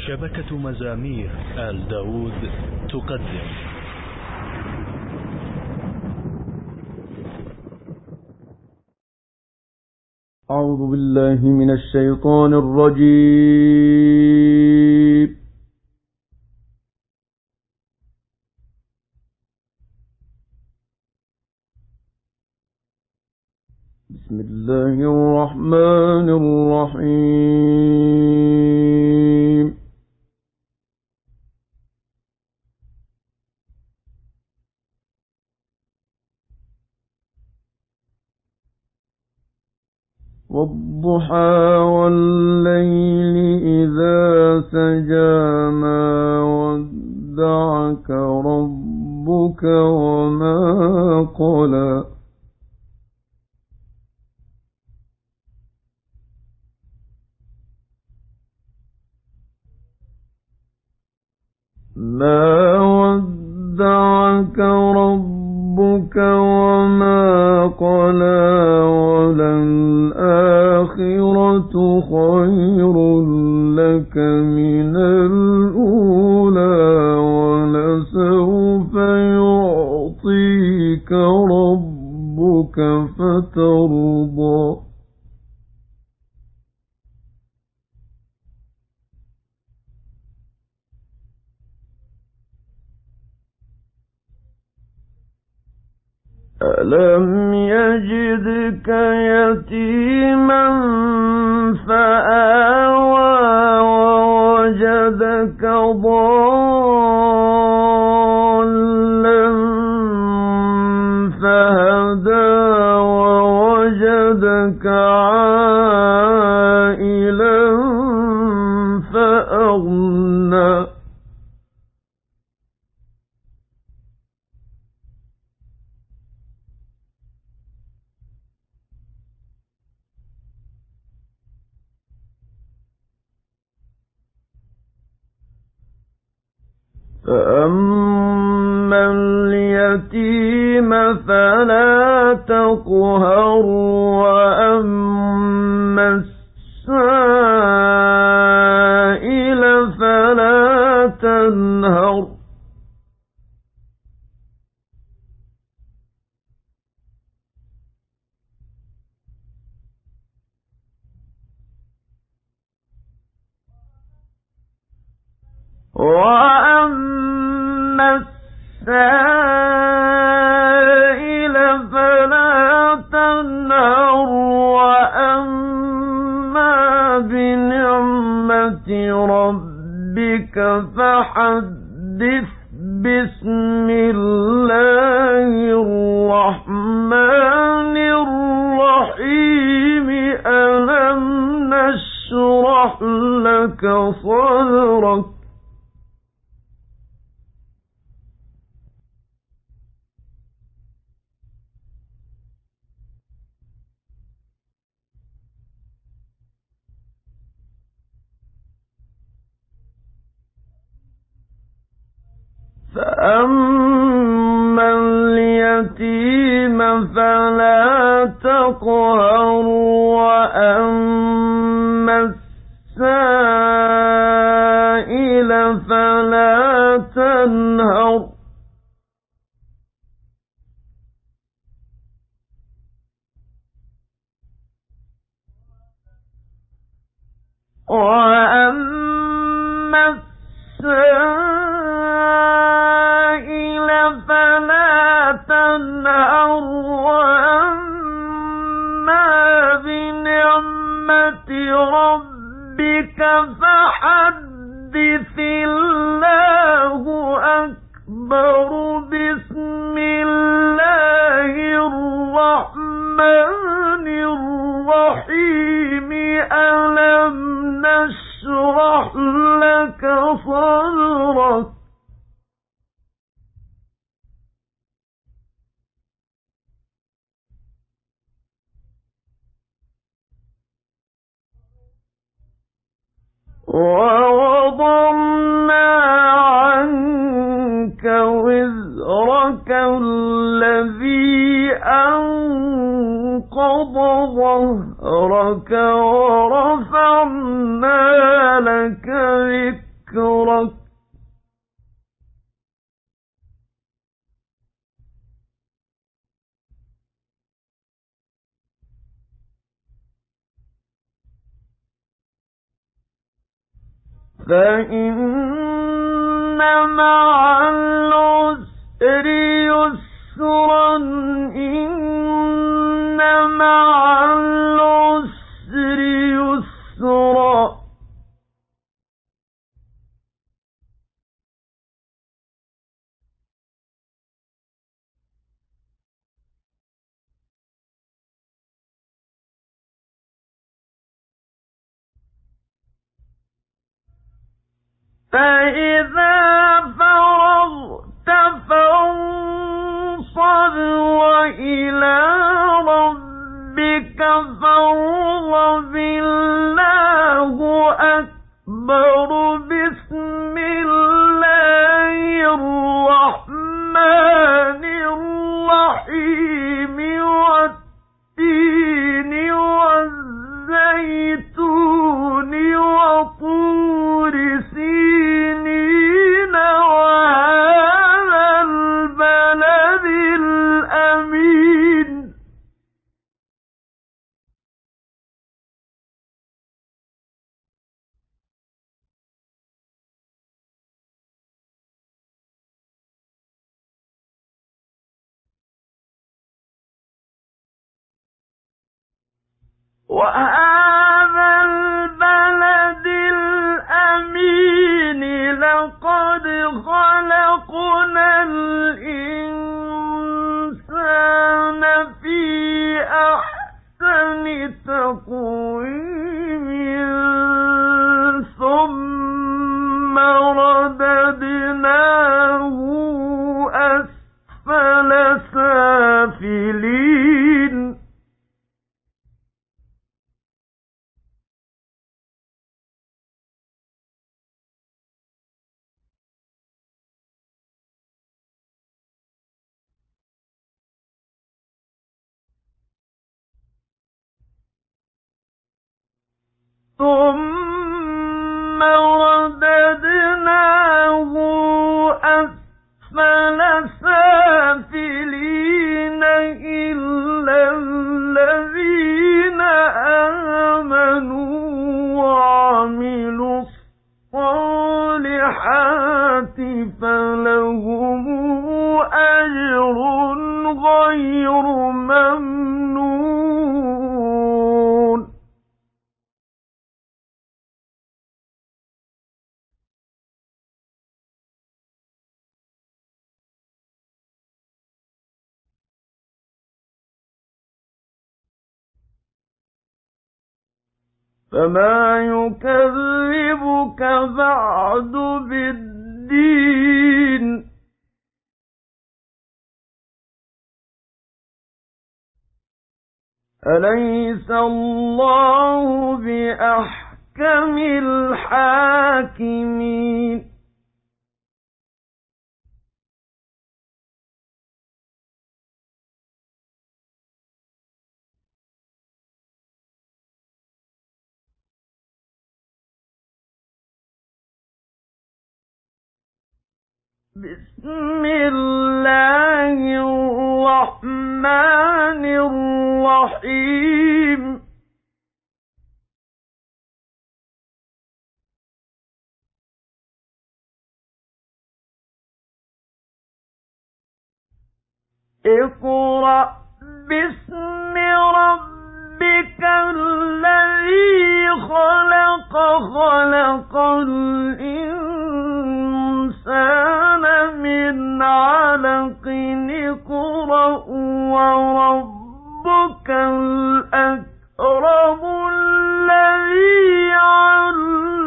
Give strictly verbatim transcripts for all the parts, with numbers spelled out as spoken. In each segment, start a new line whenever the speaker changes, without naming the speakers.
شبكة مزامير آل داود تقدم.
أعوذ بالله من الشيطان الرجيم. بسم الله الرحمن الرحيم. والضحى والليل إذا سجى ما ودعك ربك وما قلى ما ودعك ربك وما قلى وللآخرة خير لك من الأولى ولسوف يعطيك ربك فترضى. ألم يجدك يتيما فآوى ووجدك ضالا فهدى ووجدك عائلا فأغنى. فأما اليتيم فلا تقهر وأما السائل فلا تنهر. وأما السائل فلا تنهر وأما بنعمة ربك فحدث. بسم الله الرحمن الرحيم. ألم نشرح لك صدرك فأما اليتيم فلا تقهر وأما السائل فلا تنهر. وأما السائل فلا تنهر وأما بنعمة ربك فحدث. الله أكبر. بسم الله الرحمن الرحيم. ألم نشرح لك صدرك ووضعنا عنك وزرك الذي أنقض ظهرك ورفعنا لك ذكرك. ذكرك فإن مع العسر يسرا إن مع العسر يسرا فإذا فرغت فانصب وإلى ربك فارغب الله أكبر بسم الله الرحمن الرحيم والتين والزيتون وطور سينين وهذا البلد الأمين وهذا البلد الأمين لقد خلقنا الإنسان في أحسن تقويم ثم رددناه أسفل سافلين ثم رددناه أسفل سافلين إلا الذين آمنوا وعملوا الصالحات فلهم أجر غير ممنون فما يكذبك بعد بالدين أليس الله بأحكم الحاكمين بسم الله الرحمن الرحيم اقرأ باسم ربك الذي خلق خلق الإنسان من علق اقرأ وربك الأكرم الذي علم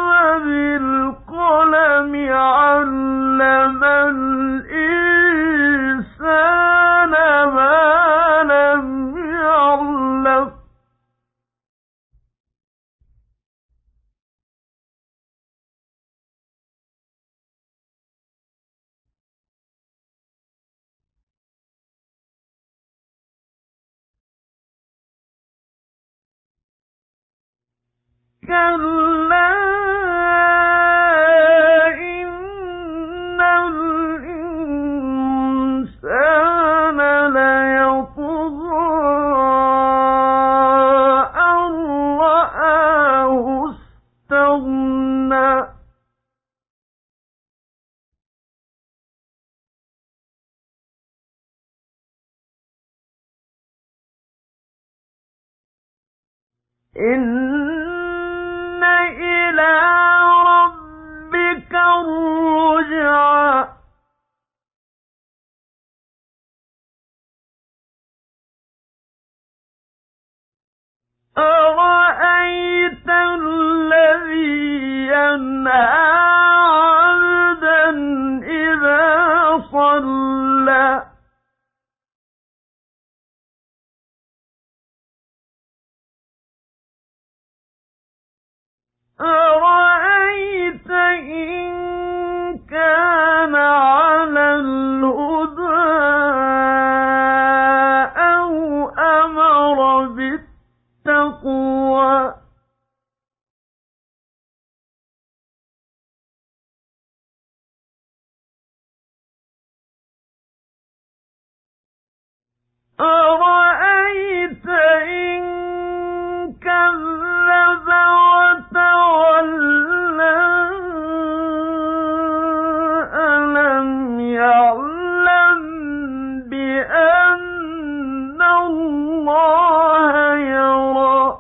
بالقلم علم الإنسان ما لم يعلم كلا إن إلى ربك الرجعى أرأيت الذي ينهى عبدا إذا صلى أرأيت إن كان على الهدى أو أمر بالتقوى أرأيت إن كذب وتولى ألم يعلم بأن الله يرى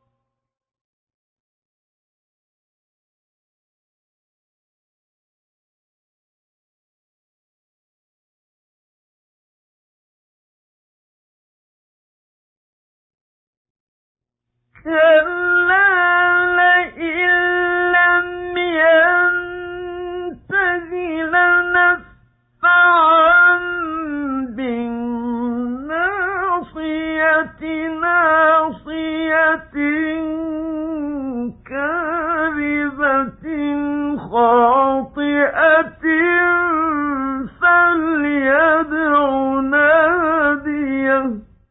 كلا لئن لم ينته لنسفعا بالناصية ناصية كاذبة خاطئة فليدع ناديه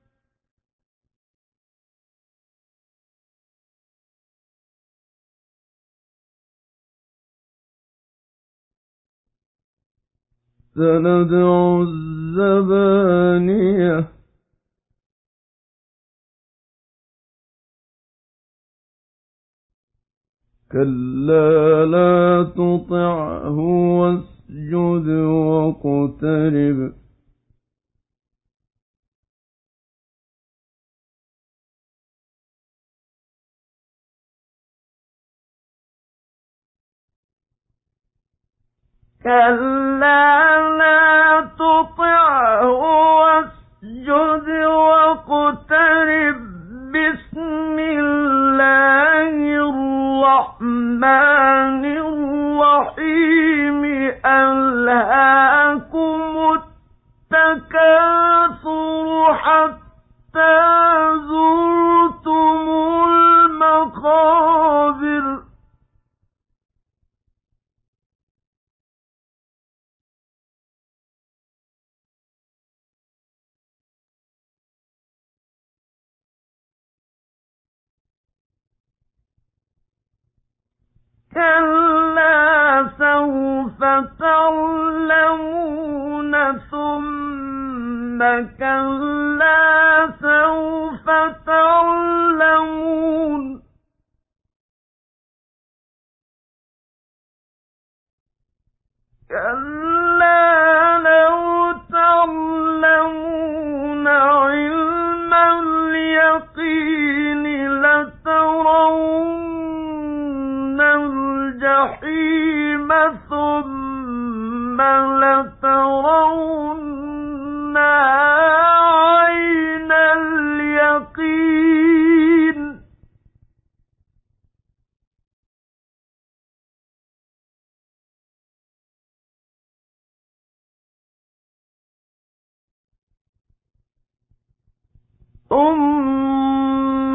سندع الزبانية كلا لا تطعه واسجد واقترب كلا لا تطعه واسجد واقترب بسم الله الرحمن الرحيم ألهاكم التكاثر حتى زرتم المقابر كلا سوف تعلمون ثم كلا سوف تعلمون كلا لو تعلمون علم اليقين لترون الجحيم ثم لترونها عين اليقين ثم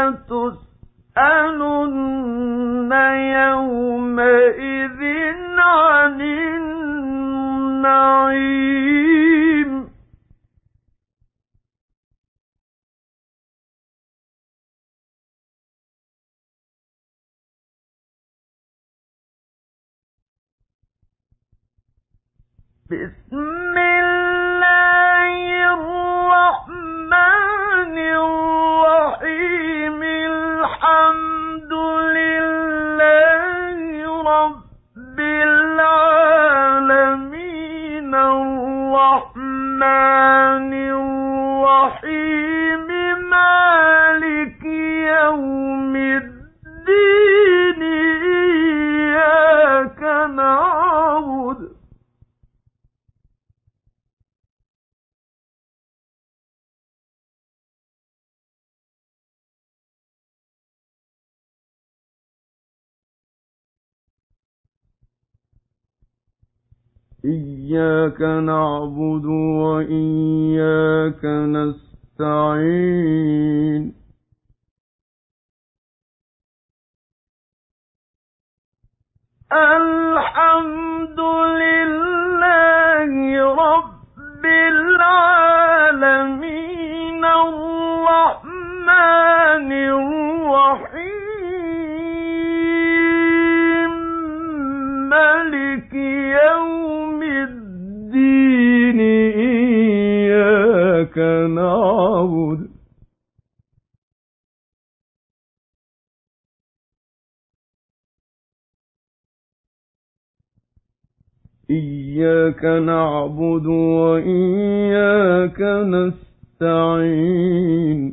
لتسألن يومئذ عن النعيم بسم الله الرحمن الرحيم الحمد لله رب العالمين الرحمن الرحيم مالك يوم
إياك نعبد وإياك نستعين
الحمد لله رب العالمين الرحمن الرحيم مالك يوم الدين إياك نعبد إياك نعبد وإياك نستعين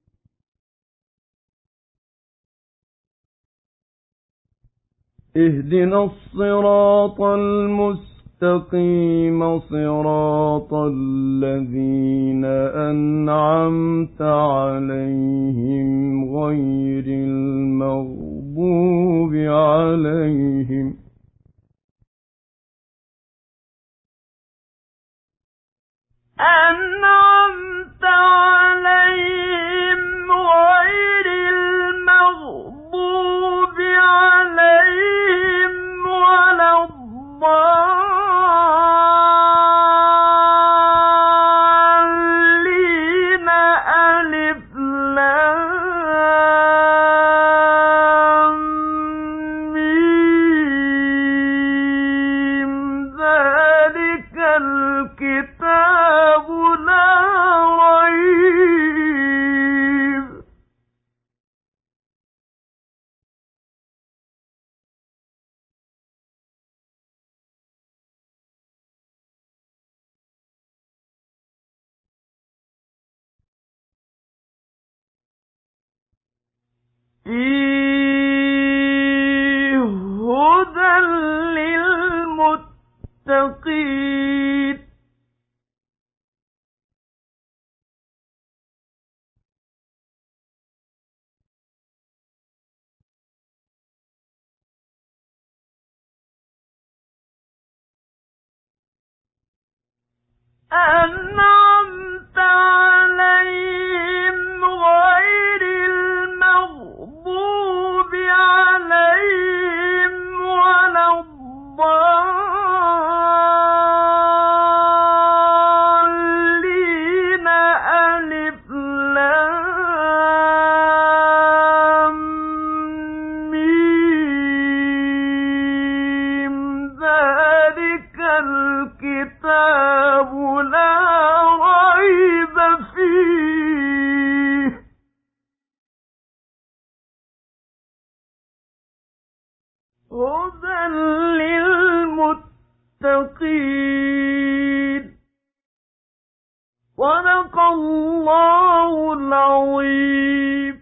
اهدنا الصراط المستقيم صراط الذين أنعمت عليهم غير المغضوب عليهم أنعمت عليهم غير المغضوب عليهم ولا الضالين ألف لام ميم ذلك الكتاب لا ريب فيه هدى للمتقين أنعمت عليهم غير المغضوب عليهم ولا الضالين ألف لام ميم ذلك الكتاب لا ريب فيه هدى للمتقين صدق الله العظيم